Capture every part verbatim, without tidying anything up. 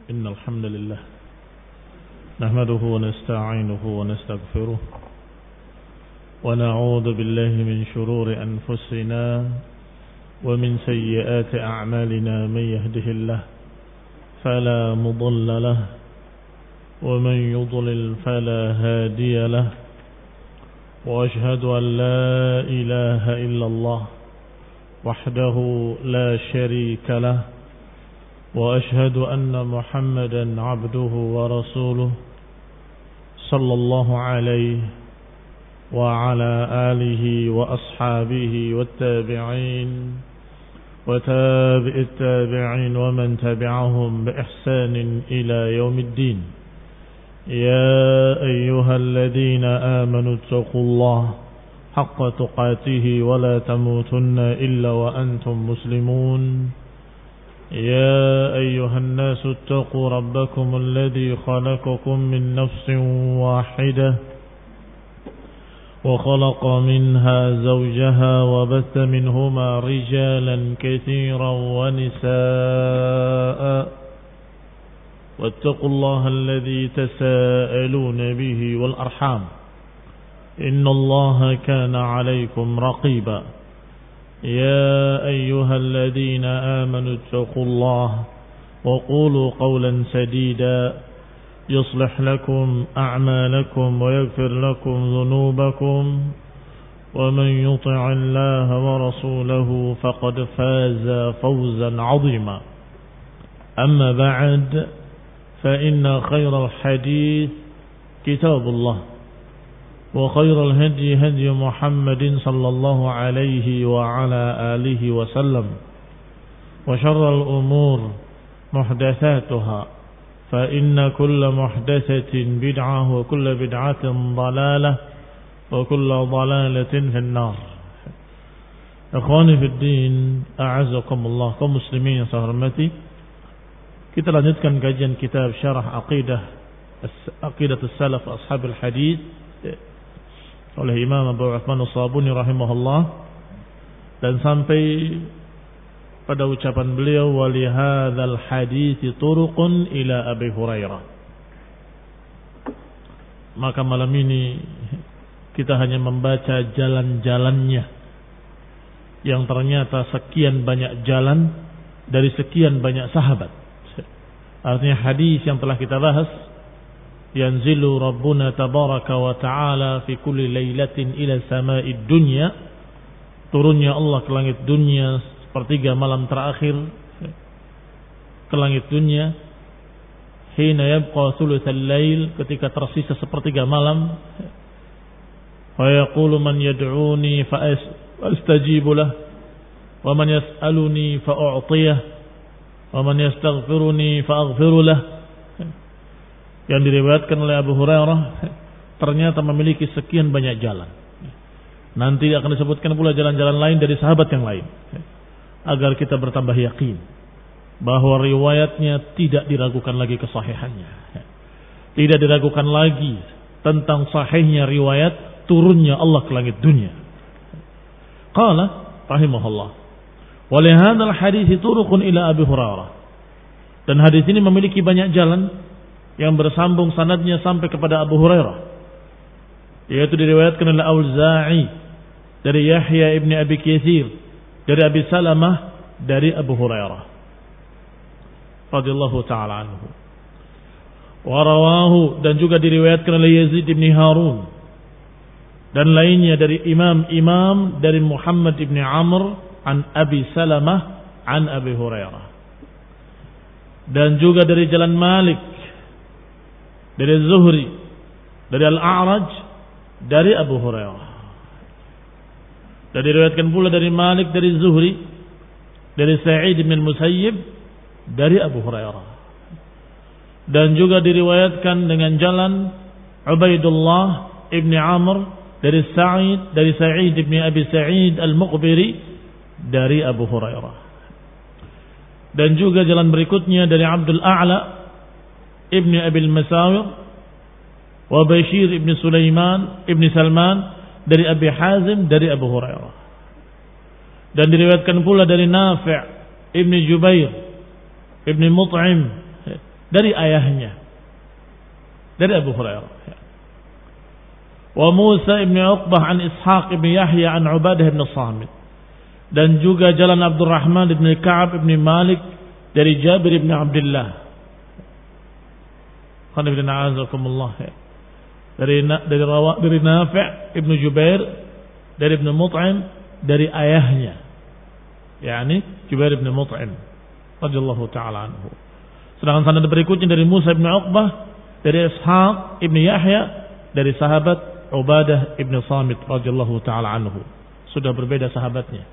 إن الحمد لله نحمده ونستعينه ونستغفره ونعوذ بالله من شرور أنفسنا ومن سيئات أعمالنا من يهده الله فلا مضل له ومن يضلل فلا هادي له وأشهد أن لا إله إلا الله وحده لا شريك له وأشهد أن محمدا عبده ورسوله صلى الله عليه وعلى آله وأصحابه والتابعين وتابع التابعين ومن تبعهم بإحسان إلى يوم الدين. يا أيها الذين آمنوا اتقوا الله حق تقاته ولا تموتن إلا وأنتم مسلمون. يا أيها الناس اتقوا ربكم الذي خلقكم من نفس واحدة وخلق منها زوجها وبث منهما رجالا كثيرا ونساء واتقوا الله الذي تساءلون به والأرحام إن الله كان عليكم رقيبا. يا أيها الذين آمنوا اتقوا الله وقولوا قولا سديدا يصلح لكم أعمالكم ويغفر لكم ذنوبكم ومن يطع الله ورسوله فقد فاز فوزا عظيما. أما بعد فإن خير الحديث كتاب الله وخير الهدي هدي محمد صلى الله عليه وعلى آله وسلم وشر الأمور محدثاتها فإن كل محدثة بدعة وكل بدعة ضلالة وكل ضلالة في النار. Ikhwani fi din, a'azzakumullah, kaum muslimin yang saya hormati. Kita lanjutkan kajian kitab Syarah Aqidah Aqidah As-Salaf Ashabul Hadis oleh Imam Abu Uthman As-Sabuni rahimahullah, dan sampai pada ucapan beliau wa li hadzal hadits turuqun ila Abi Hurairah. Maka malam ini kita hanya membaca jalan-jalannya yang ternyata sekian banyak jalan dari sekian banyak sahabat. Artinya hadis yang telah kita bahas, yanzilu rabbuna tabaraka wa ta'ala fi kulli lailatin ila sama'id dunya, turunnya Allah ke langit dunia sepertiga malam terakhir ke langit dunia, hina yabqa thulutsal lail, ketika tersisa sepertiga malam, wa yaqulu man yad'uni fa astajibu lah wa man yas'aluni fa u'tiyah wa man yastaghfiruni fa aghfiru lah. Yang diriwayatkan oleh Abu Hurairah ternyata memiliki sekian banyak jalan. Nanti akan disebutkan pula jalan-jalan lain dari sahabat yang lain, agar kita bertambah yakin bahwa riwayatnya tidak diragukan lagi kesahihannya. Tidak diragukan lagi tentang sahihnya riwayat turunnya Allah ke langit dunia. Qala rahimahullah, wa li hadzal hadits turuqun ila Abi Hurairah. Dan hadis ini memiliki banyak jalan yang bersambung sanadnya sampai kepada Abu Hurairah, yaitu diriwayatkan oleh Auza'i dari Yahya ibn Abi Katsir dari Abi Salamah dari Abu Hurairah radhiyallahu taala anhu. Wa rawahu, dan juga diriwayatkan oleh Yazid ibn Harun dan lainnya dari imam-imam dari Muhammad ibn Amr an Abi Salamah an Abi Hurairah, dan juga dari jalan Malik dari Zuhri dari Al-A'raj dari Abu Hurairah, dan diriwayatkan pula dari Malik dari Zuhri dari Sa'id bin Musayyib dari Abu Hurairah, dan juga diriwayatkan dengan jalan Ubaidullah ibn Amr dari Sa'id dari Sa'id bin Abi Sa'id Al-Muqbiri dari Abu Hurairah, dan juga jalan berikutnya dari Abdul A'la ibn Abil Masawir wa Bashir ibn Sulaiman ibn Salman dari Abi Hazim dari Abu Hurairah, dan diriwayatkan pula dari Nafi' ibn Jubair ibn Mut'im dari ayahnya, dari Abu Hurairah. Wa Musa ibn Uqbah an Ishaq ibn Yahya an Ubadah ibn Samit. Dan juga jalan Abdurrahman ibn Ka'ab ibn Malik dari Jabir ibn Abdullah. Qanibina azakumullah. Dari dari Rawa dari Nafi' ibn Jubair dari Ibn Mut'im dari ayahnya, yakni Jubair ibn Mut'im radhiyallahu taala anhu. Sedangkan sanad berikutnya dari Musa ibn Uqbah dari Ishaq ibn Yahya dari sahabat Ubadah ibn Samit radhiyallahu taala anhu. Sudah berbeda sahabatnya.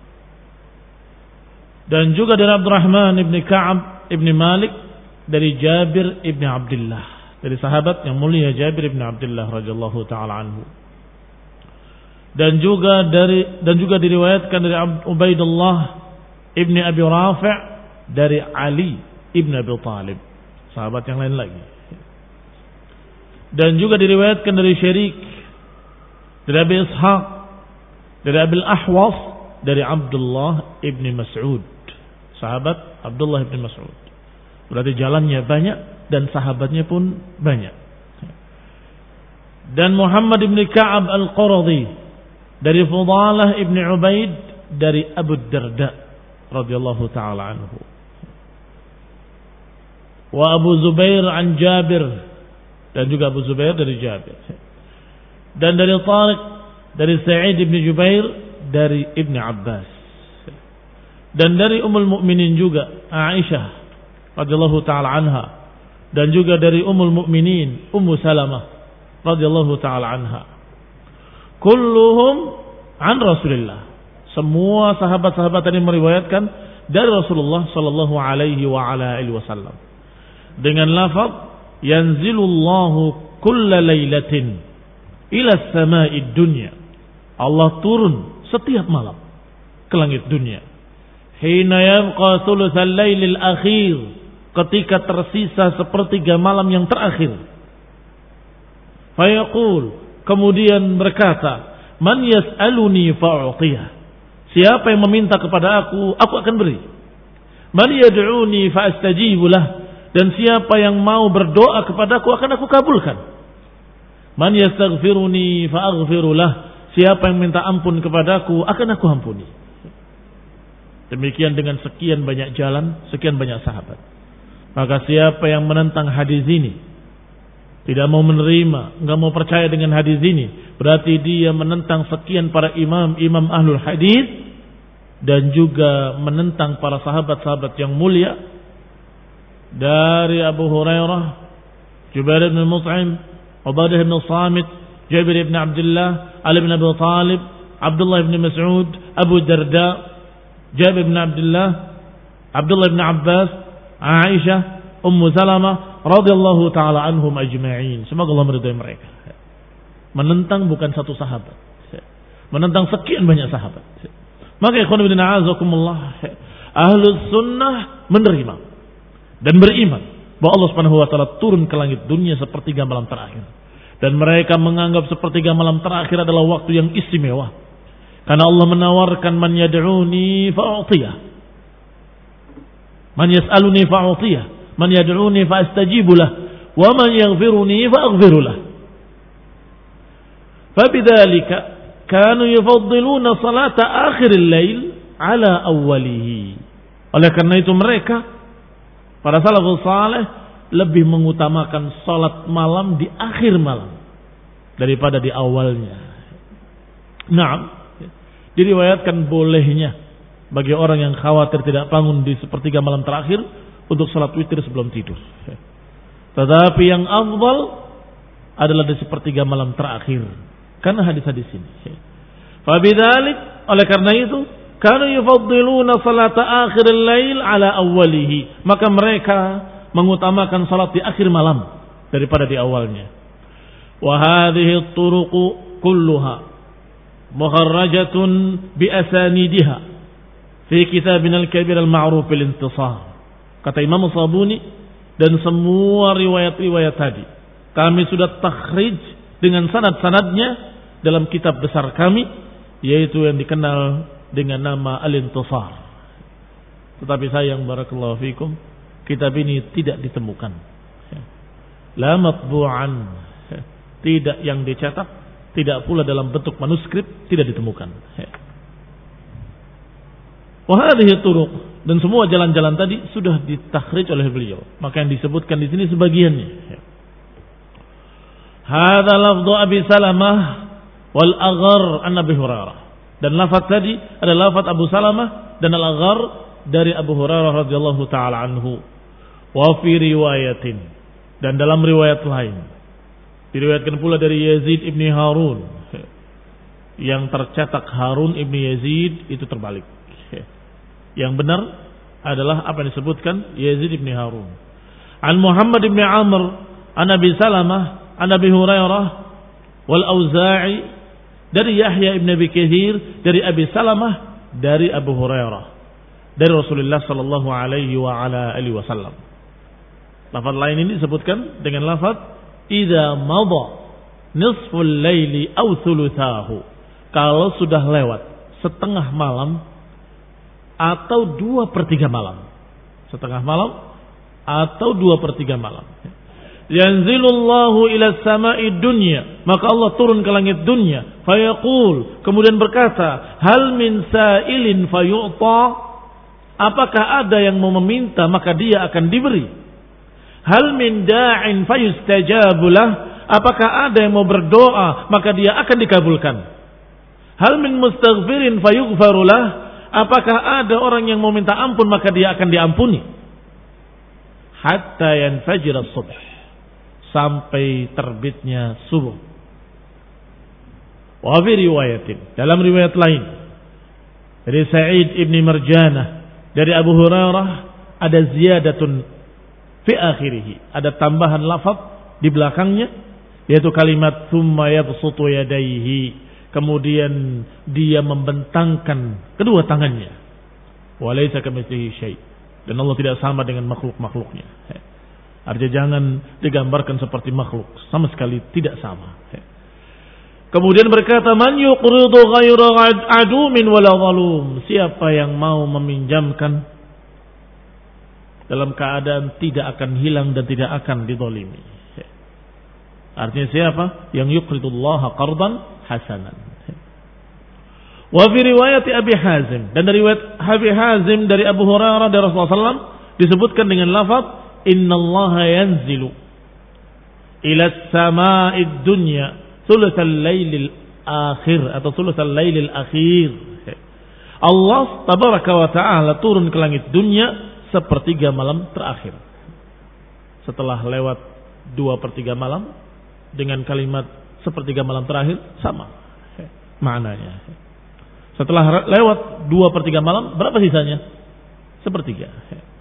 Dan juga dari Abdurrahman ibn Ka'ab ibn Malik dari Jabir ibn Abdullah, dari sahabat yang mulia Jabir ibn Abdullah radhiyallahu taala anhu. Dan juga dari dan juga diriwayatkan dari Ubaidullah ibn Abi Rafi' dari Ali ibn Abi Talib, sahabat yang lain lagi. Dan juga diriwayatkan dari Syarik dari Abi Ishaq dari Abil Ahwas dari Abdullah ibn Mas'ud, sahabat Abdullah ibn Mas'ud. Berarti jalannya banyak dan sahabatnya pun banyak. Dan Muhammad ibn Ka'ab al-Quradhi dari Fudalah ibn Ubaid dari Abu Darda radhiyallahu taala anhu. Wa Abu Zubair an Jabir, dan juga Abu Zubair dari Jabir. Dan dari Tariq dari Sa'id ibn Jubair dari Ibn Abbas. Dan dari Ummul Mukminin juga Aisyah radhiyallahu taala anha, dan juga dari Ummul Mukminin Ummu Salamah radhiyallahu taala anha. Kulluhum an Rasulillah. Semua sahabat-sahabat tadi meriwayatkan dari Rasulullah sallallahu alaihi wa ala alihi wasallam dengan lafaz yanzilullahu kulla lailatin ila as-sama'id dunya. Allah turun setiap malam ke langit dunia. Hina yabqa thulutsal lailil akhir, ketika tersisa sepertiga malam yang terakhir. Fayaqul, kemudian berkata, man yas'aluni fa'u'tiyah. Siapa yang meminta kepada aku, aku akan beri. Man yad'uni fa'astajibu lah. Dan siapa yang mau berdoa kepada aku, akan aku kabulkan. Man yastaghfiruni fa'aghfiru lah. Siapa yang minta ampun kepada aku, akan aku ampuni. Demikian dengan sekian banyak jalan, sekian banyak sahabat. Maka siapa yang menentang hadis ini, tidak mau menerima, enggak mau percaya dengan hadis ini, berarti dia menentang sekian para imam, imam ahlul hadis, dan juga menentang para sahabat-sahabat yang mulia dari Abu Hurairah, Jubair bin Mut'im, Ubadah bin Samit, Jabir bin Abdullah, Ali bin Abi Talib, Abdullah bin Mas'ud, Abu Darda, Jabir bin Abdullah, Abdullah bin Abbas, Aisyah, Ummu Salamah radhiyallahu taala anhum ajma'in. Semoga Allah meridai mereka. Menentang bukan satu sahabat, menentang sekian banyak sahabat. Maka ikhwan fillah a'azakumullah, ahlus sunnah menerima dan beriman bahwa Allah Subhanahu wa taala turun ke langit dunia sepertiga malam terakhir, dan mereka menganggap sepertiga malam terakhir adalah waktu yang istimewa karena Allah menawarkan man yad'uni fa'utiyah, man yas'aluni fa'utiyah, man yad'uni fa'astajibu lah, wa man yaghfiruni fa'aghfiru lah. Fabidzalika kanu yufaddiluna salata akhiril lail ala awwalihi. Oleh karena itu mereka para salafus saleh lebih mengutamakan salat malam di akhir malam daripada di awalnya. Nah, diriwayatkan bolehnya bagi orang yang khawatir tidak bangun di sepertiga malam terakhir untuk salat witir sebelum tidur. Tetapi yang afdal adalah di sepertiga malam terakhir karena hadis-hadis ini. Fabidzalik, oleh karena itu, kanu yufaddiluna salata akhiril lail ala awwalihi, maka mereka mengutamakan salat di akhir malam daripada di awalnya. Wa hadhihi turuqu kulluha mukharrajatun bi asanidiha fi kitabina al-kabir al-ma'ruf bil-intisar. Kata Imam Sabuni, dan semua riwayat-riwayat tadi kami sudah takhrij dengan sanad-sanadnya dalam kitab besar kami, yaitu yang dikenal dengan nama Al-Intisar. Tetapi sayang barakallahu fikum, kitab ini tidak ditemukan. La matbu'an, tidak yang dicetak, tidak pula dalam bentuk manuskrip, tidak ditemukan. Wa hadhihi turuq, dan semua jalan-jalan tadi sudah ditakhrij oleh beliau. Maka yang disebutkan di sini sebagiannya. Hadza lafdhu Abi Salamah wal Aghar an Abi Hurairah. Dan lafaz tadi adalah lafaz Abu Salamah dan Al-Aghar dari Abu Hurairah radhiyallahu taala anhu. Wa fi riwayatin, dan dalam riwayat lain diriwayatkan pula dari Yazid ibni Harun, yang tercetak Harun ibni Yazid itu terbalik. Yang benar adalah apa yang disebutkan Yazid ibni Harun. An Muhammad ibni Amr an Abi Salamah an Abi Hurairah wal Auza'i, dari Yahya ibn Abi Kathir dari Abi Salamah dari Abu Hurairah dari Rasulullah sallallahu alaihi wa ala alihi wasallam. Lafaz lain ini disebutkan dengan lafaz idza madha nisful laili aw thuluthahu, kalau sudah lewat setengah malam atau dua per tiga malam. Setengah malam atau dua per tiga malam. Yanzilullahu ila sama'i dunya, maka Allah turun ke langit dunia. Fayaqul, kemudian berkata, hal min sa'ilin fayu'ta, apakah ada yang mau meminta maka dia akan diberi. Hal min da'in fayustajabulah, apakah ada yang mau berdoa maka dia akan dikabulkan. Hal min mustaghfirin fayughfarulah, apakah ada orang yang mau minta ampun maka dia akan diampuni. Hatta yanfajir as-subh, sampai terbitnya subuh. Wa fi riwayatin, dalam riwayat lain dari Sa'id ibni Marjanah dari Abu Hurairah ada ziyadatun fi akhirih, ada tambahan lafaz di belakangnya, yaitu kalimat tsumma yabsutu yadayhi, kemudian dia membentangkan kedua tangannya. Wa laisa kamitslihi syai', dan Allah tidak sama dengan makhluk-makhluknya. Artinya jangan digambarkan seperti makhluk, sama sekali tidak sama. Kemudian berkata, man yuqridu ghaira adumin wala zalum, siapa yang mau meminjamkan dalam keadaan tidak akan hilang dan tidak akan dizalimi. Artinya siapa yang yuqridullaha qardan hasanan. Wa fi riwayat Abi Hazim, dan dari riwayat Abi Hazim dari Abu Hurairah dari Rasulullah sallallahu alaihi wasallam disebutkan dengan lafaz innallaha yanzilu ila as-sama'id dunya thulutsal lailil akhir atau thulutsal lailil akhir. Allah tabaraka wa taala turun ke langit dunia sepertiga malam terakhir. Setelah lewat dua per tiga malam, dengan kalimat sepertiga malam terakhir sama maknanya. Setelah lewat dua per tiga malam, berapa sisanya? Sepertiga.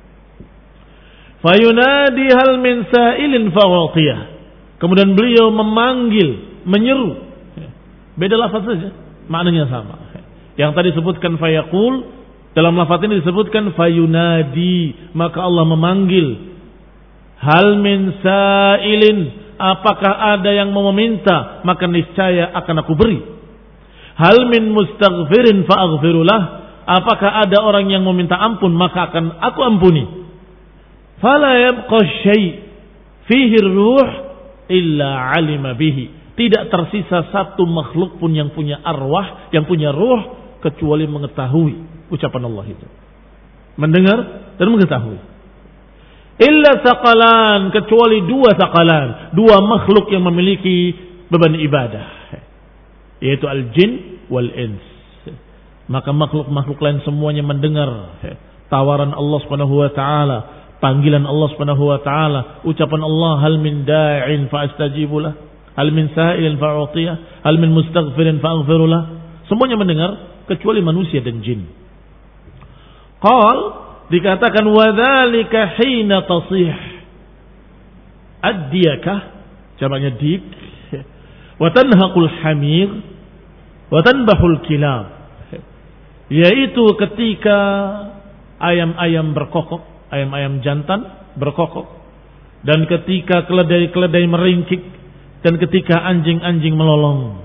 Fayunadi hal min sa'ilin fa'utiyah, kemudian beliau memanggil, menyeru, beda lafaz saja, maknanya sama. Yang tadi disebutkan fayaqul, dalam lafaz ini disebutkan fayunadi, maka Allah memanggil. Hal min sa'ilin, apakah ada yang mau meminta, maka niscaya akan aku beri. Hal min mustaghfirin fa'aghfirulah, apakah ada orang yang meminta ampun maka akan aku ampuni. Fala yabqa syai' fihi ruh illa 'alima bihi, tidak tersisa satu makhluk pun yang punya arwah, yang punya ruh, kecuali mengetahui ucapan Allah itu, mendengar dan mengetahui. Illa saqalan, kecuali dua saqalan, dua makhluk yang memiliki beban ibadah, yaitu al-jin wal ins. Maka makhluk-makhluk lain semuanya mendengar tawaran Allah Subhanahu wa taala, panggilan Allah Subhanahu wa taala, ucapan Allah, hal min da'in fa astajibu lah, hal min sa'ilin fa u'tiyah, hal min mustaghfirin fa aghfiru lah. Semuanya mendengar kecuali manusia dan jin. Qal, dikatakan wadzalika hina tasih ad-diyakah, jamaknya dik, wa tanhaqul hamir wa tanbahul kilab, yaitu ketika ayam-ayam berkokok, ayam-ayam jantan berkokok, dan ketika keledai-keledai meringkik, dan ketika anjing-anjing melolong.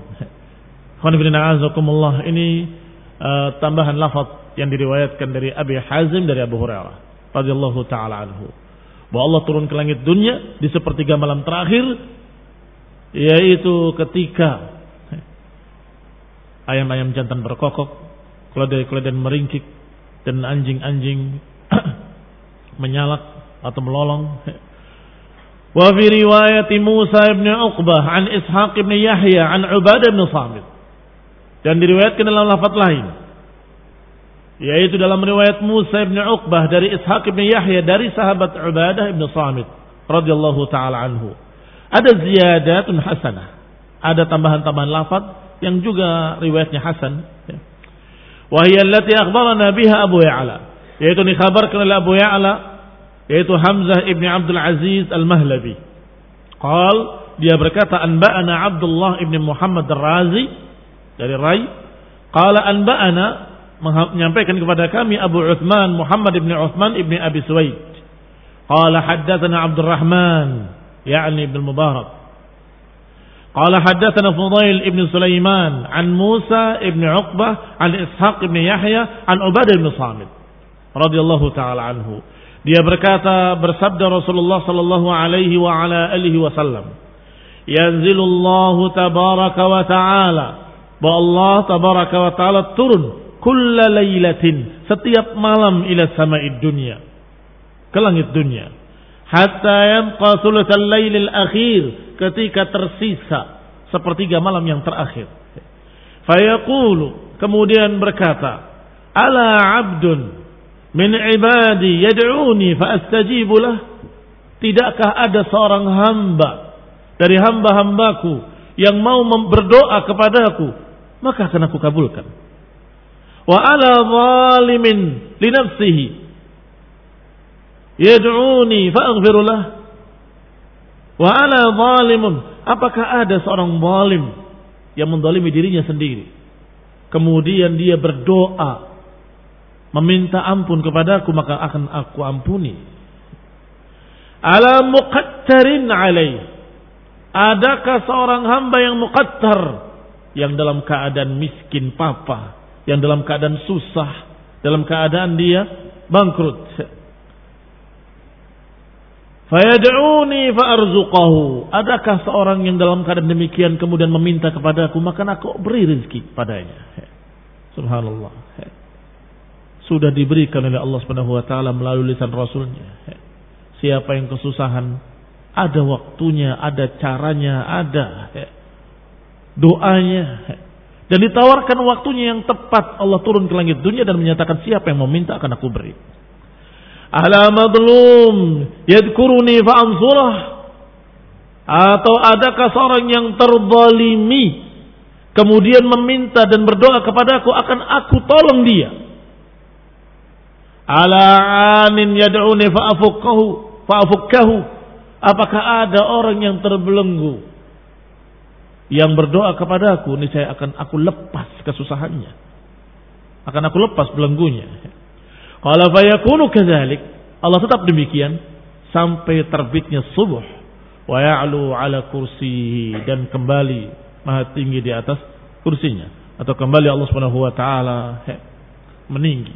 Ini uh, tambahan lafaz yang diriwayatkan dari Abi Hazim dari Abu Hurairah radhiyallahu taala anhu. bahwa Allah turun ke langit dunia di sepertiga malam terakhir, yaitu ketika ayam-ayam jantan berkokok, keledai-keledai meringkik, dan anjing-anjing menyalak atau melolong. Wa fi riwayat Musa ibn Uqbah an Ishaq ibn Yahya an Ubadah ibn Samit. Dan diriwayatkan dalam lafaz lain, yaitu dalam riwayat Musa ibn Uqbah dari Ishaq ibn Yahya dari sahabat Ubadah ibn Samit radhiyallahu taala anhu. Ada ziyadatun hasanah, ada tambahan-tambahan lafaz yang juga riwayatnya hasan. Wa hiya allati akhbarana biha Abu Ya'la, yaitu dikhabarkan oleh Abu Ya'la, yaitu Hamzah ibn Abdul Aziz Al-Mahlabi. Qal, dia berkata, anba'ana Abdullah ibn Muhammad Ar-Razi dari Rai. Qala anba'ana, menyampaikan kepada kami Abu Uthman Muhammad ibn Uthman ibn Abi Suwaid. Qala haddatsana Abdurrahman, yakni ibn Mubarak. Qala haddatsana Fudail ibn Sulaiman an Musa ibn Uqbah an Ishaq ibn Yahya an Ubadah ibn Samit radhiyallahu taala anhu. Dia berkata, bersabda Rasulullah sallallahu alaihi wa ala alihi wasallam, yanzilullahu tabaraka wa taala, bahwa Allah tabaraka wa taala turun kulla lailatin, setiap malam, ila sama'id dunya, ke langit dunia, hatta yabqa thulutsal lailil akhir, ketika tersisa sepertiga malam yang terakhir. Fayaqulu, kemudian berkata, ala abdun min ibadi yad'uni fa astajibu lah, tidakkah ada seorang hamba dari hamba-hambaku yang mau berdoa kepadaku, maka akan aku kabulkan. Wa ala zalimin li nafsihi yad'uni fa aghfir lah. Wa ala zalimun, apakah ada seorang zalim yang menzalimi dirinya sendiri, kemudian dia berdoa meminta ampun kepadaku, maka akan aku ampuni. Ala muqattarin alaih, adakah seorang hamba yang muqattar, yang dalam keadaan miskin papa, yang dalam keadaan susah, dalam keadaan dia bangkrut. Fayad'uni fa'arzuqahu, adakah seorang yang dalam keadaan demikian kemudian meminta kepadaku, maka aku beri rezeki padanya. Subhanallah. Sudah diberikan oleh Allah Subhanahu wa taala melalui lisan Rasulnya. Siapa yang kesusahan, ada waktunya, ada caranya, ada doanya, dan ditawarkan waktunya yang tepat. Allah turun ke langit dunia dan menyatakan, siapa yang meminta akan aku beri. Ala madlum yadkuruni fa'ansurah, atau adakah seorang yang terzalimi kemudian meminta dan berdoa kepadaku, akan aku tolong dia. Ala anin yad'uni fa'afukkahu fa'afukkahu, apakah ada orang yang terbelenggu yang berdoa kepadaku, ini saya akan aku lepas kesusahannya, akan aku lepas belenggunya. Qala fayakunu kadzalik, Allah tetap demikian sampai terbitnya subuh. Wa ya'lu ala kursihi, dan kembali maha tinggi di atas kursinya, atau kembali Allah Subhanahu wa taala meninggi.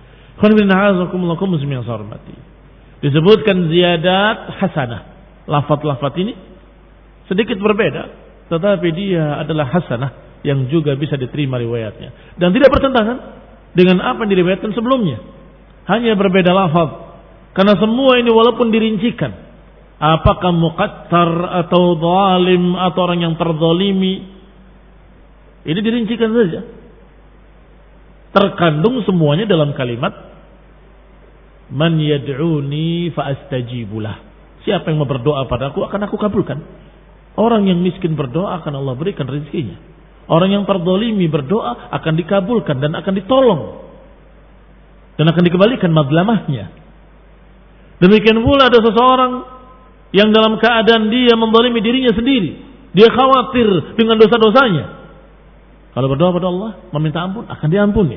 Disebutkan ziyadat hasanah. Lafaz-lafaz ini sedikit berbeda, tetapi dia adalah hasanah yang juga bisa diterima riwayatnya, dan tidak bertentangan dengan apa yang diriwayatkan sebelumnya. Hanya berbeda lafaz, karena semua ini walaupun dirincikan, apakah muqattar atau zalim atau orang yang terzalimi, ini dirincikan saja. Terkandung semuanya dalam kalimat man yad'uni fa astajibulah, siapa yang mau berdoa padaku akan aku kabulkan. Orang yang miskin berdoa akan Allah berikan rezekinya. Orang yang terzalimi berdoa akan dikabulkan dan akan ditolong, dan akan dikembalikan mazlamahnya. Demikian pula ada seseorang yang dalam keadaan dia menzalimi dirinya sendiri, dia khawatir dengan dosa-dosanya, kalau berdoa pada Allah meminta ampun akan diampuni.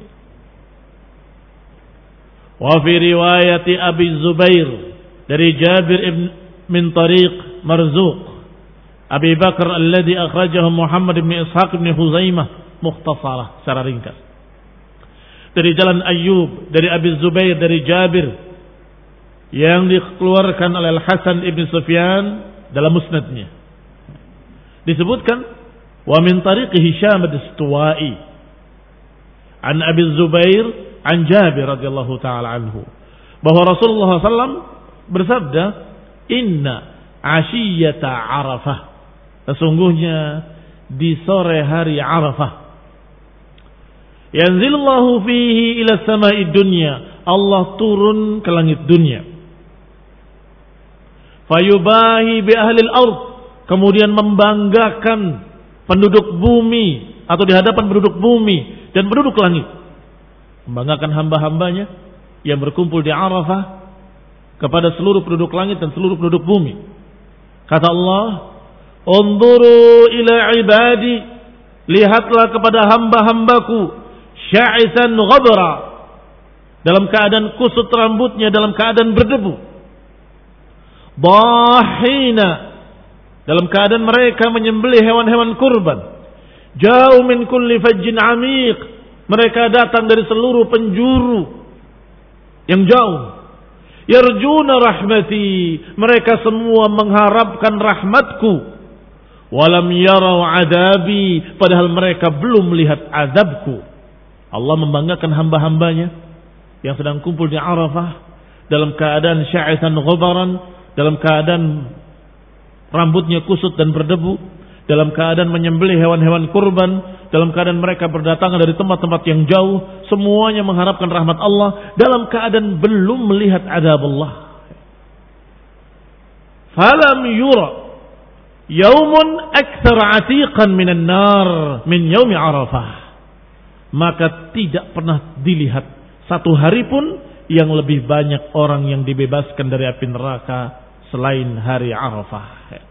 Wa fi riwayat Abi Zubair dari Jabir ibn min tariq Marzuq Abi Bakar alladhi akhrajahu Muhammad ibn Ishaq ibn Huzaimah mukhtasarah, secara ringkas. Dari jalan Ayyub dari Abi Zubair dari Jabir yang dikeluarkan oleh Al-Hasan ibn Sufyan dalam musnadnya. Disebutkan wa min tariqi Hisham ad-Dastuwai an Abi Zubair an Jabir radhiyallahu taala anhu bahwa Rasulullah sallallahu alaihi wasallam bersabda, inna ashiyata Arafah, sesungguhnya di sore hari Arafah, yanzilullahu fihi ila samai dunya, Allah turun ke langit dunia, fayubahi bi ahli al-ard, kemudian membanggakan penduduk bumi atau di hadapan penduduk bumi dan penduduk langit, membanggakan hamba-hambanya yang berkumpul di Arafah kepada seluruh penduduk langit dan seluruh penduduk bumi. Kata Allah, unzuru ila ibadi, lihatlah kepada hamba-hambaku, sya'isan ghabra, dalam keadaan kusut rambutnya, dalam keadaan berdebu, dhahina, dalam keadaan mereka menyembelih hewan-hewan kurban, jauh min kulli fajjin amiq, mereka datang dari seluruh penjuru yang jauh, yarjuna rahmati, mereka semua mengharapkan rahmatku, walam yarau adabi, padahal mereka belum melihat azabku. Allah membanggakan hamba-hambanya yang sedang kumpul di Arafah dalam keadaan sya'isan ghabaran, dalam keadaan rambutnya kusut dan berdebu, dalam keadaan menyembelih hewan-hewan kurban, dalam keadaan mereka berdatangan dari tempat-tempat yang jauh, semuanya mengharapkan rahmat Allah dalam keadaan belum melihat azab Allah. Falam yura yaumun aktsar atiqan minan nar min yaumi Arafah, maka tidak pernah dilihat satu hari pun yang lebih banyak orang yang dibebaskan dari api neraka selain hari Arafah.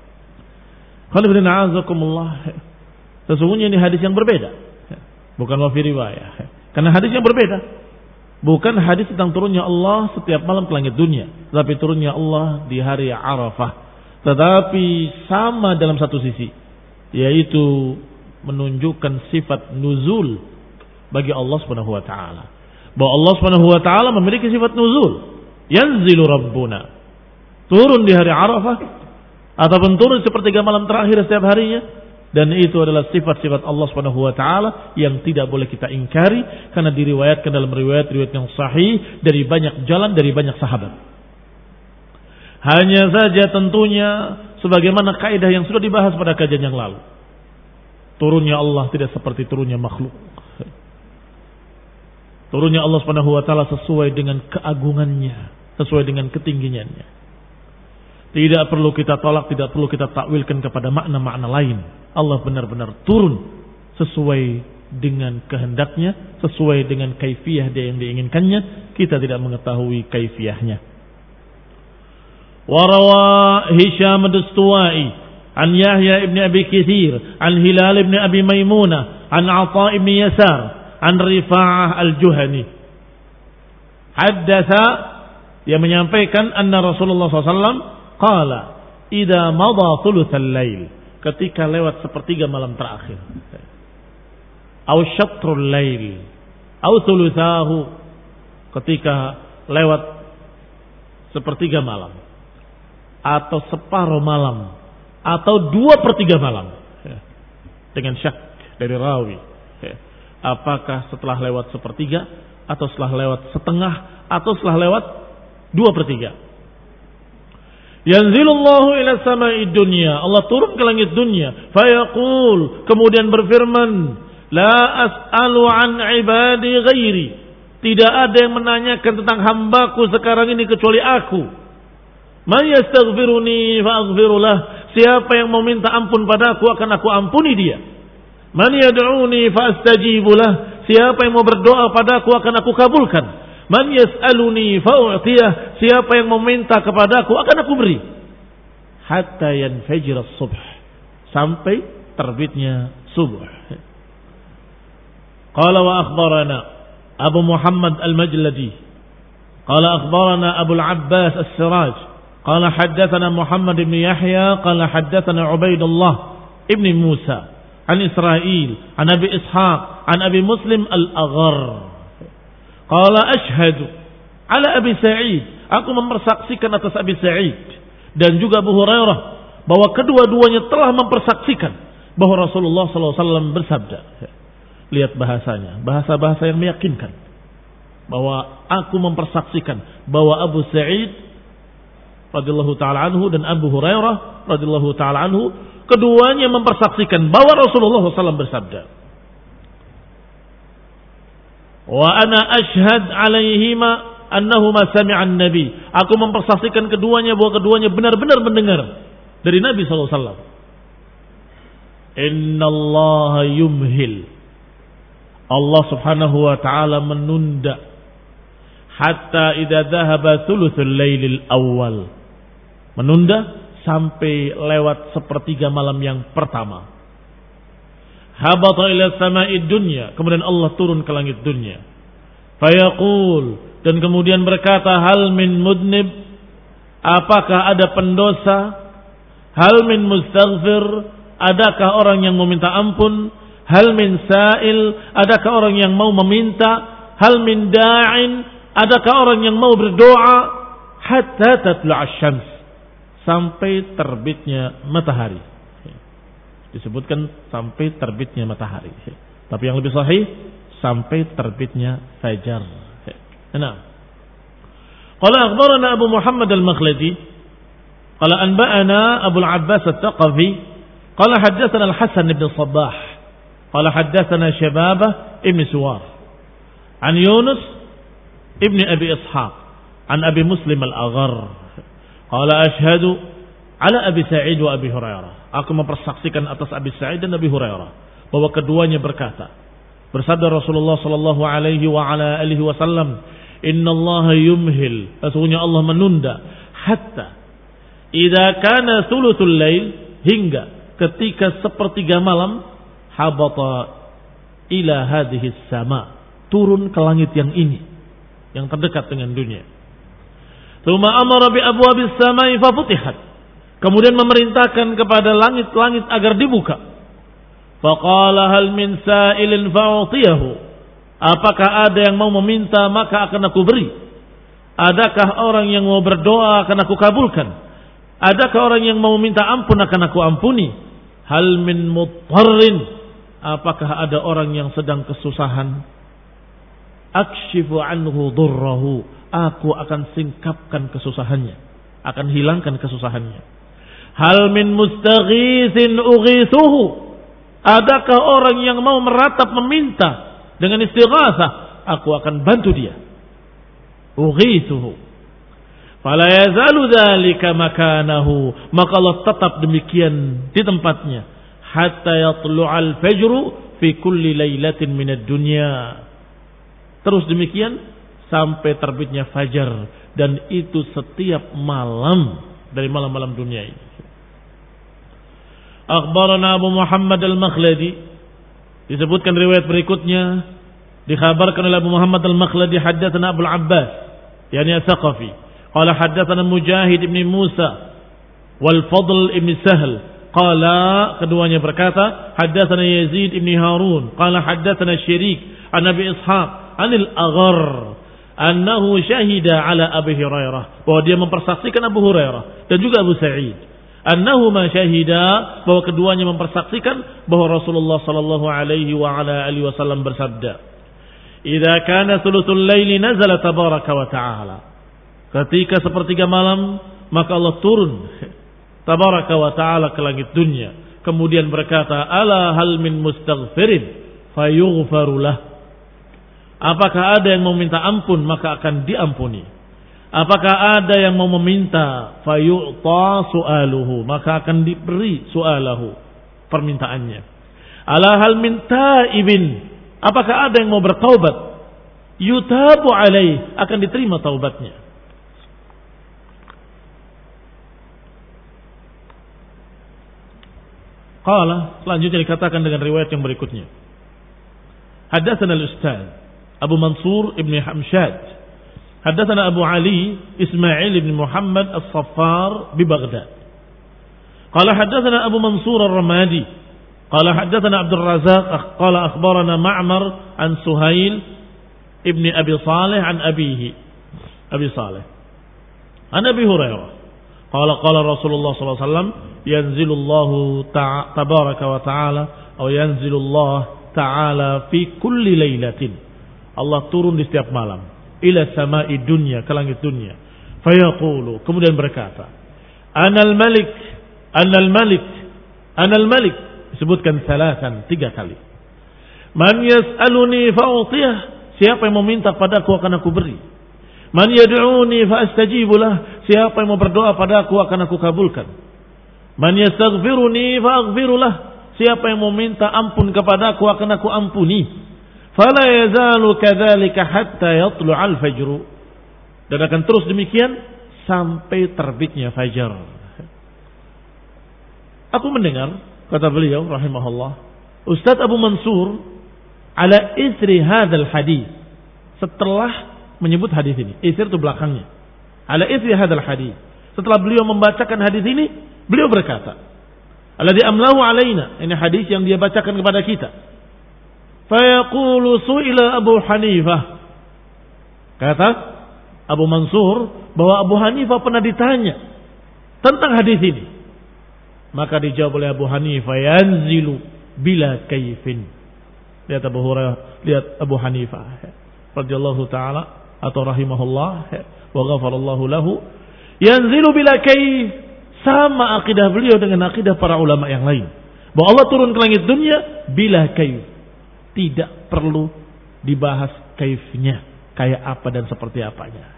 Sesungguhnya ini hadis yang berbeda, bukan wafi riwayah, karena hadis yang berbeda, bukan hadis tentang turunnya Allah setiap malam ke langit dunia, tapi turunnya Allah di hari Arafah, tetapi sama dalam satu sisi, yaitu menunjukkan sifat nuzul bagi Allah Subhanahu wa taala, bahwa Allah Subhanahu wa taala memiliki sifat nuzul, yanzilu rabbuna, turun di hari Arafah ataupun turun sepertiga malam terakhir setiap harinya, dan itu adalah sifat-sifat Allah Subhanahu wa taala yang tidak boleh kita ingkari karena diriwayatkan dalam riwayat-riwayat yang sahih dari banyak jalan, dari banyak sahabat. Hanya saja tentunya sebagaimana kaidah yang sudah dibahas pada kajian yang lalu, turunnya Allah tidak seperti turunnya makhluk. Turunnya Allah Subhanahu wa taala sesuai dengan keagungannya, sesuai dengan ketinggiannya. Tidak perlu kita tolak, tidak perlu kita takwilkan kepada makna-makna lain. Allah benar-benar turun sesuai dengan kehendaknya, sesuai dengan kaifiyah dia yang diinginkannya. Kita tidak mengetahui kaifiyahnya. Warawa Hisham ad-Dastuwai an Yahya ibn Abi Katsir an Hilal ibn Abi Maimunah an Atha ibn Yasar an Rifa'ah al-Juhani. Haddatha, yang menyampaikan anna Rasulullah sallallahu alaihi wasallam qala idza madha thulutsal lail, ketika lewat sepertiga malam terakhir, aw syatrul lail aw thulutsahu, ketika lewat sepertiga malam atau separuh malam atau dua per tiga malam, dengan syak dari rawi, apakah setelah lewat sepertiga atau setelah lewat setengah atau setelah lewat dua per tiga. Yanzilullahu ila samai dunya, Allah turun ke langit dunia, fayaqul, kemudian berfirman, la as'alu an ibadi ghairi, tidak ada yang menanyakan tentang hambaku sekarang ini kecuali aku. Man yastaghfiruni fa'aghfirulah, siapa yang mau minta ampun padaku akan aku ampuni dia. Man yad'uni fa'astajibulah, siapa yang mau berdoa padaku akan aku kabulkan. Man yas'aluni fa'u'tiyah, siapa yang meminta kepadaku akan aku beri. Hatta yanfajir as-subh, sampai terbitnya subuh. Qala wa akhbarana Abu Muhammad al-Majladi qala akhbarana Abu al-Abbas as-Siraj qala haddatsana Muhammad ibn Yahya qala haddatsana Ubaidullah ibn Musa an Israil an Abi Ishaq an Abi Muslim al-Aghar qala ashhadu ala Abi Sa'id Aku mempersaksikan atas Abi Sa'id dan juga Abu Hurairah bahwa kedua-duanya telah mempersaksikan bahwa Rasulullah sallallahu alaihi wasallam bersabda. Lihat bahasanya, bahasa-bahasa yang meyakinkan. Bahwa aku mempersaksikan bahwa Abu Sa'id radhiyallahu taala anhu dan Abu Hurairah radhiyallahu taala anhu keduanya mempersaksikan bahwa Rasulullah sallallahu alaihi wasallam bersabda. Wa ana ashhad alaihima annahuma sami'an nabi. Aku mempersaksikan keduanya bahwa keduanya benar-benar mendengar dari Nabi sallallahu alaihi wasallam. Innallaha yumhil. Allah Subhanahu wa taala menunda hatta idza dhahaba thuluthul lailil awal. Menunda sampai lewat sepertiga malam yang pertama. Habata ila sama'id dunya, kemudian Allah turun ke langit dunia. Fayaqul, dan kemudian berkata, hal min mudnib, apakah ada pendosa? Hal min mustaghfir, adakah orang yang meminta ampun? Hal min sa'il, adakah orang yang mau meminta? Hal min da'in, adakah orang yang mau berdoa? Hatta tatlu'ash syams, sampai terbitnya matahari. Disebutkan sampai terbitnya matahari. Tapi yang lebih sahih sampai terbitnya fajar. Nah, qala akhbarana Abu Muhammad al-Makhladi qala anba'ana Abu al-Abbas al-Thaqafi qala haddatsana al-Hasan ibn Sabbah qala haddatsana Syababah ibn Suwar an Yunus ibn Abi Ishaq an Abi Muslim al-Aghar qala ashhadu ala Abi Sa'id wa Abi Hurairah. Aku mempersaksikan atas Abi Sa'id dan Abi Hurairah bahwa keduanya berkata, bersabda Rasulullah sallallahu alaihi wa ala alihi wasallam, innallaha yumhil, sesungguhnya Allah menunda hatta idza kana thuluthul lail, hingga ketika sepertiga malam, habata ila hadhihi sama, turun ke langit yang ini yang terdekat dengan dunia. Tsumma amara bi abwabis samai fa futihat, kemudian memerintahkan kepada langit-langit agar dibuka. Faqala hal min sa'ilin fa'utiyahu, apakah ada yang mau meminta maka akan aku beri? Adakah orang yang mau berdoa akan aku kabulkan? Adakah orang yang mau minta ampun akan aku ampuni? Hal min muttarrin, apakah ada orang yang sedang kesusahan? Akshifu anhu durrahu, aku akan singkapkan kesusahannya, akan hilangkan kesusahannya. Hal min mustaghithin ughithuhu, adakah orang yang mau meratap meminta dengan istighatsah, aku akan bantu dia. Ughithuhu fala yazalu dzalika makanahu, maka Allah tetap demikian di tempatnya hatta yatlu'al fajru fi kulli lailatin minad dunya, terus demikian sampai terbitnya fajar, dan itu setiap malam dari malam-malam dunia ini. Akhbarana Abu Muhammad al-Makhladi, disebutkan riwayat berikutnya, dikhabarkan oleh Abu Muhammad al-Makhladi, haddatsana Abu al-Abbas yani As-Saqafi qala haddatsana Mujahid ibn Musa wal Fadl ibn Sahl qala, keduanya berkata, haddatsana Yazid ibn Harun qala haddatsana Syirik an Abi Ishaq anil Aghar annahu syahida ala Abi Hurairah, bahwa dia mempersaksikan Abu Hurairah dan juga Abu Sa'id, annahuma syahida, bahwa keduanya mempersaksikan bahwa Rasulullah sallallahu alaihi wa ala alihi wasallam bersabda, idza kana thuluthul laili nazala tabaraka wa ta'ala, ketika sepertiga malam maka Allah turun tabaraka wa ta'ala ke langit dunia, kemudian berkata, ala hal min mustaghfirin fayughfaru lah, apakah ada yang mau minta ampun maka akan diampuni? Apakah ada yang mau meminta? Fayu'ta su'aluhu, maka akan diberi su'alahu, permintaannya. Ala hal min ta'ibin, apakah ada yang mau bertaubat? Yutabu alaih, akan diterima taubatnya. Qala, selanjutnya dikatakan dengan riwayat yang berikutnya. Haddatsana al-Ustaz Abu Mansur ibn Hamshad haddatsana Abu Ali Ismail ibn Muhammad As-Saffar bi Baghdad qala haddatsana Abu Mansur Ar-Ramadi qala haddatsana Abdul Razzaq qala akhbarana Ma'mar an Suhail ibn Abi Salih an abihi Abi Salih An Abi Hurairah qala qala Rasulullah sallallahu alaihi wasallam yanzilullahu tabaraka wa ta'ala atau yanzilullah ta'ala fi kulli lailatin. Allah turun di setiap malam ila sama'i dunya, ke langit dunia. Fayaqulu, kemudian berkata, Anal Malik, Anal Malik, Anal Malik, disebutkan salasan, tiga kali. Man yas'aluni fa'utiyah, siapa yang meminta padaku akan aku beri. Man yad'uni fa'astajibulah, siapa yang mau berdoa padaku akan aku kabulkan. Man yastaghfiruni fa'aghfirulah, siapa yang mau minta ampun kepadaku akan aku ampuni. Fala yazalu kadzalika hatta yatlu'al fajru, dan akan terus demikian sampai terbitnya fajar. Aku mendengar, kata beliau rahimahullah, Ustaz Abu Mansur ala isri hadzal hadis, setelah menyebut hadis ini, isri itu belakangnya, ala isri hadzal hadis, setelah beliau membacakan hadis ini, beliau berkata, alladzi amlahu alaina, ini hadis yang dia bacakan kepada kita. Fayaqulu su'ila Abu Hanifah, kata Abu Mansur bahwa Abu Hanifah pernah ditanya tentang hadis ini. Maka dijawab oleh Abu Hanifah, yanzilu bila kaifin. Lihat Abu Hurairah, lihat Abu Hanifah radhiyallahu taala atau rahimahullah wa ghafarallahu lahu, yanzilu bila kaif, sama akidah beliau dengan akidah para ulama yang lain, bahwa Allah turun ke langit dunia bila kaif, tidak perlu dibahas kaifnya, kayak apa dan seperti apanya.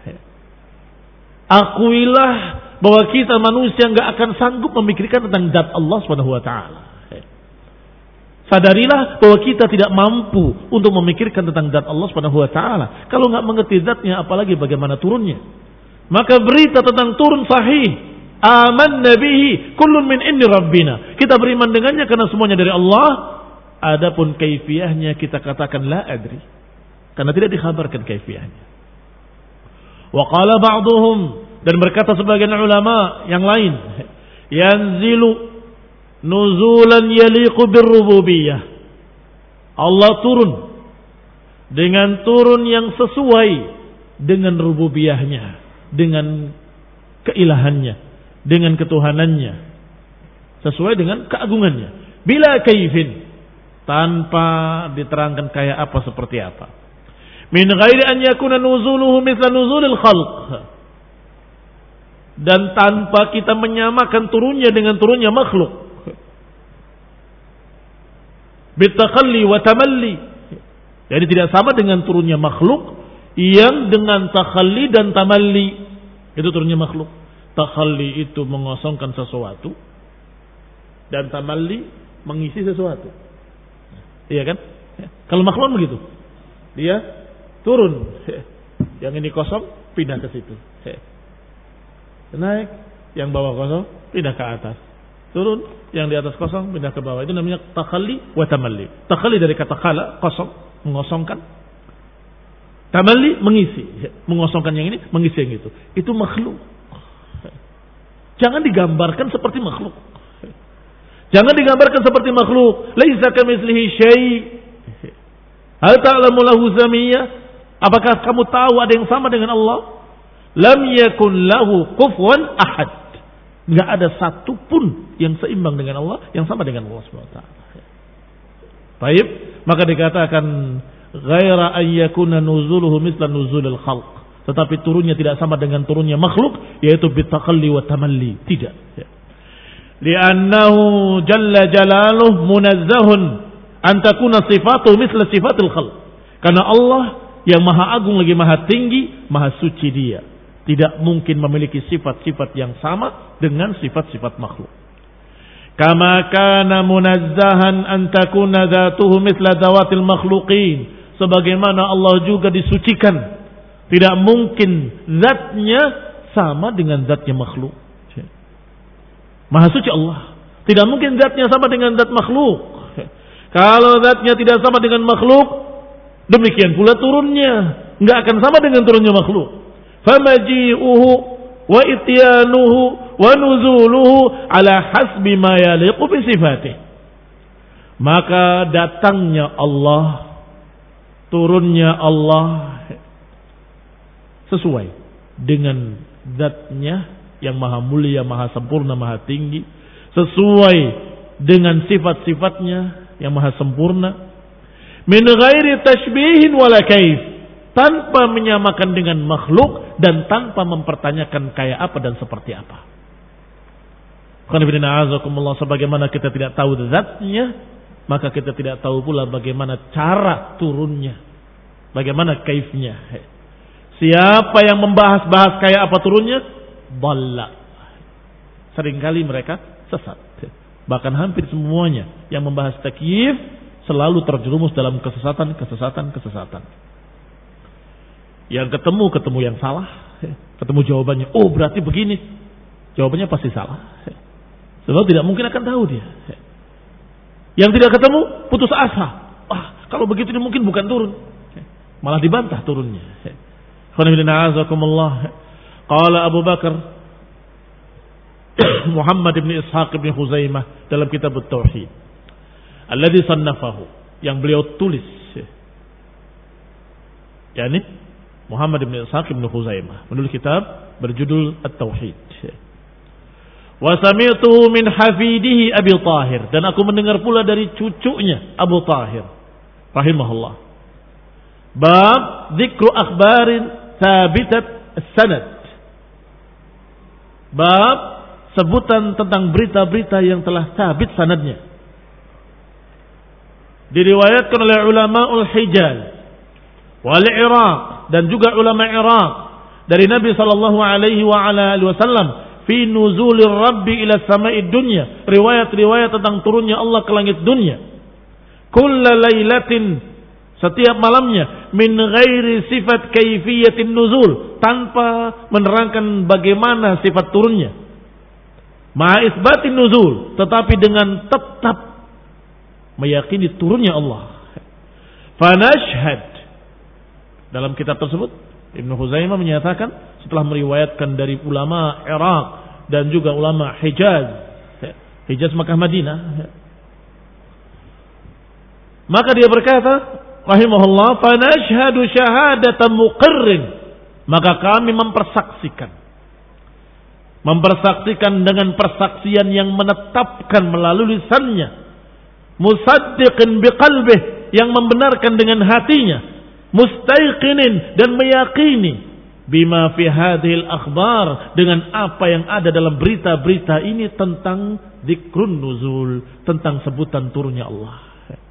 Akuilah bahwa kita manusia nggak akan sanggup memikirkan tentang zat Allah Subhanahu wa taala. Sadarilah bahwa kita tidak mampu untuk memikirkan tentang zat Allah Subhanahu wa taala. Kalau nggak mengerti zatnya, apalagi bagaimana turunnya. Maka berita tentang turun sahih, amanna bihi kullun min indi rabbina, kita beriman dengannya karena semuanya dari Allah. Adapun kaifiyahnya kita katakan la adri, karena tidak dikhabarkan kaifiyahnya. Wa qala ba'dhum, dan berkata sebagian ulama yang lain, yanzilu nuzulan yaliqu birrububiyah, Allah turun dengan turun yang sesuai dengan rububiyahnya, dengan keilahannya, dengan ketuhanannya, sesuai dengan keagungannya, bila kaifin, tanpa diterangkan kayak apa seperti apa. Min ghairi an yakuna nuzuluhu mithla nuzulil khalq, dan tanpa kita menyamakan turunnya dengan turunnya makhluk. Bitakhalli wa tamalli, jadi tidak sama dengan turunnya makhluk yang dengan takhalli dan tamalli. Itu turunnya makhluk. Takhalli itu mengosongkan sesuatu, dan tamalli mengisi sesuatu. Iya kan? Kalau makhluk begitu, dia turun, yang ini kosong pindah ke situ, naik, yang bawah kosong pindah ke atas, turun, yang di atas kosong pindah ke bawah. Itu namanya takhalli wa tamalli. Takhalli dari kata khala, kosong, mengosongkan. Tamalli mengisi, mengosongkan yang ini, mengisi yang itu. Itu makhluk. Jangan digambarkan seperti makhluk. Jangan digambarkan seperti makhluk. Laisa kamitslihi syai'. Hal ta'lamu lahu samiyya? Apakah kamu tahu ada yang sama dengan Allah? Lam yakun lahu kufuwan ahad. Enggak ada satu pun yang seimbang dengan Allah, yang sama dengan Allah Subhanahu wa taala. Baik, maka dikatakan ghaira an yakuna nuzuluhu misla nuzulil khalq. Tetapi turunnya tidak sama dengan turunnya makhluk, yaitu bitakhalli wa tamalli. Tidak. Li'annahu jalla jalaluh munazzahun an takuna sifatuhu misla sifatil khalq. Karena Allah yang maha agung lagi maha tinggi, maha suci dia, tidak mungkin memiliki sifat-sifat yang sama dengan sifat-sifat makhluk. Kama kana munazzahan an takuna dzatuhu misla dzawatil makhluqin, sebagaimana Allah juga disucikan, tidak mungkin zatnya sama dengan zatnya makhluk. Maha suci Allah, tidak mungkin zatnya sama dengan zat makhluk. Kalau zatnya tidak sama dengan makhluk, demikian pula turunnya enggak akan sama dengan turunnya makhluk. Famaji'uhu wa ityanuhu wa nuzuluhu ala hasbi ma yaliqu bi sifatih. Maka datangnya Allah, turunnya Allah sesuai dengan zatnya yang maha mulia, maha sempurna, maha tinggi, sesuai dengan sifat-sifatnya yang maha sempurna, min ghairi tashbihin wala kaif, tanpa menyamakan dengan makhluk dan tanpa mempertanyakan kayak apa dan seperti apa. Sebagaimana kita tidak tahu zatnya, maka kita tidak tahu pula bagaimana cara turunnya, bagaimana kaifnya. Siapa yang membahas-bahas kayak apa turunnya, dhalla. Seringkali mereka sesat. Bahkan hampir semuanya yang membahas takyif selalu terjerumus dalam kesesatan, kesesatan, kesesatan. Yang ketemu, ketemu yang salah. Ketemu jawabannya, oh berarti begini. Jawabannya pasti salah. Sebab tidak mungkin akan tahu dia. Yang tidak ketemu, putus asa. Ah, kalau begitu ini mungkin bukan turun. Malah dibantah turunnya. Qala Abu Bakar Muhammad bin Ishaq bin Khuzaimah dalam kitab At-Tauhid alladhi sannafahu, yang beliau tulis, yakni Muhammad bin Ishaq bin Khuzaimah menulis kitab berjudul At-Tauhid. Wa sami'tuhu min hafidihi Abi Tahir, dan aku mendengar pula dari cucunya Abu Tahir rahimahullah. Bab dzikru akhbarin thabitat as-sanad. Bab sebutan tentang berita-berita yang telah sabit sanadnya. Diriwayatkan oleh ulama ul-Hijaz wal Iraq, dan juga ulama Iraq dari Nabi sallallahu alaihi wa ala alihi wasallam fi nuzulir rabbi ila sama'id dunya, riwayat-riwayat tentang turunnya Allah ke langit dunia. Kulla lailatin, setiap malamnya, min ghairi sifat kaifiyatin nuzul, tanpa menerangkan bagaimana sifat turunnya. Ma'a isbatin nuzul, tetapi dengan tetap meyakini turunnya Allah. Fanashhad, dalam kitab tersebut Ibnu Khuzaimah menyatakan setelah meriwayatkan dari ulama Iraq dan juga ulama Hijaz, Hijaz Makkah Madinah, maka dia berkata rahimahullah, fanashhadu syahadatan muqirrin, maka kami mempersaksikan mempersaksikan dengan persaksian yang menetapkan melalui lisannya, musaddiqin biqalbih, yang membenarkan dengan hatinya, mustaiqinin, dan meyakini bima fi hadhil akhbar, dengan apa yang ada dalam berita-berita ini tentang dzikrun nuzul, tentang sebutan turunnya Allah.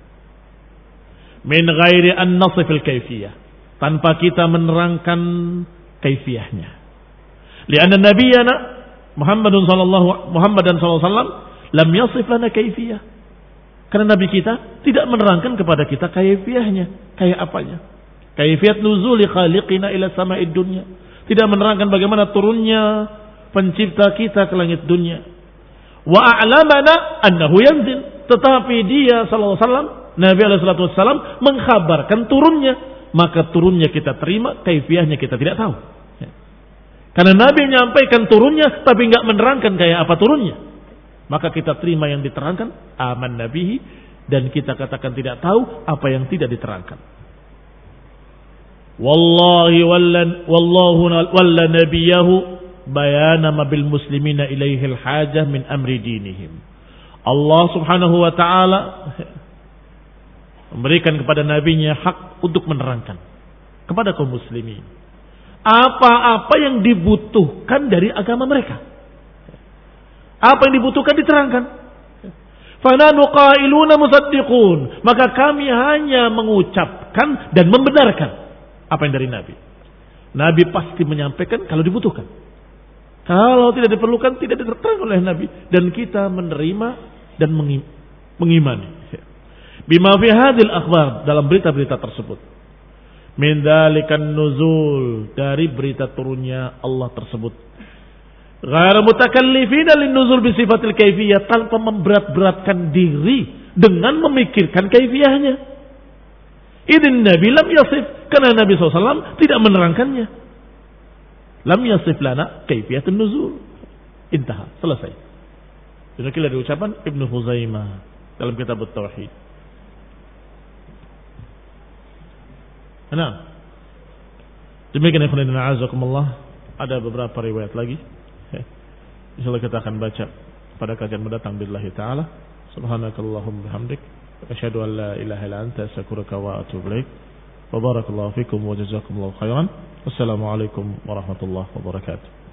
Min ghairi an nasifil kaifiyah, tanpa kita menerangkan kaifiyahnya. Lianna nabiyana Muhammadun sallallahu Muhammadan sallallahu alaihi wasallam lam yasif lana kaifiyah. Karena nabi kita tidak menerangkan kepada kita kaifiyahnya, kayak apanya. Kaifiyat nuzuli khaliqina ila sama'id dunya, tidak menerangkan bagaimana turunnya pencipta kita ke langit dunia. Wa a'lamana annahu yanzil, tetapi dia sallallahu alaihi wasallam, Nabi alaihi salatu wasallam mengkhabarkan turunnya, maka turunnya kita terima, kaifiyahnya kita tidak tahu. Karena Nabi menyampaikan turunnya tapi enggak menerangkan kayak apa turunnya, maka kita terima yang diterangkan, aman nabihi, dan kita katakan tidak tahu apa yang tidak diterangkan. Wallahi wallahu walla nabiyahu bayana ma bil muslimina ilaihi al hajah min amri dinihim. Allah Subhanahu wa taala memberikan kepada nabinya hak untuk menerangkan kepada kaum muslimin apa-apa yang dibutuhkan dari agama mereka. Apa yang dibutuhkan diterangkan. Fananu qailuna musaddiqun, maka kami hanya mengucapkan dan membenarkan apa yang dari Nabi. Nabi pasti menyampaikan kalau dibutuhkan. Kalau tidak diperlukan, tidak diterangkan oleh Nabi, dan kita menerima dan mengimani. Bima fi hadhil akhbar, dalam berita-berita tersebut. Min dzalikan nuzul, dari berita turunnya Allah tersebut. Ghairu mutakallifina lin nuzul bi sifatil kaifiyah, tanpa memberat-beratkan diri dengan memikirkan kaifiyahnya. Idzin Nabi lam yasif, karena Nabi sallallahu alaihi wasallam tidak menerangkannya. Lam yasif lana kaifiyatun nuzul. Intaha, selesai. Demikianlah diucapan Ibnu Khuzaimah dalam kitab At-Tauhid. Nah, demikian ikhwan fillah, azakumullah. ada beberapa riwayat lagi. Insyaallah kita akan baca pada kajian mendatang billahi taala. Subhanakallahumma bihamdik asyhadu an la ilaha illa anta astaghfiruka wa atubu ilaik. Wa barakallahu fikum wa jazakumullahu khairan. Wassalamualaikum warahmatullahi wabarakatuh.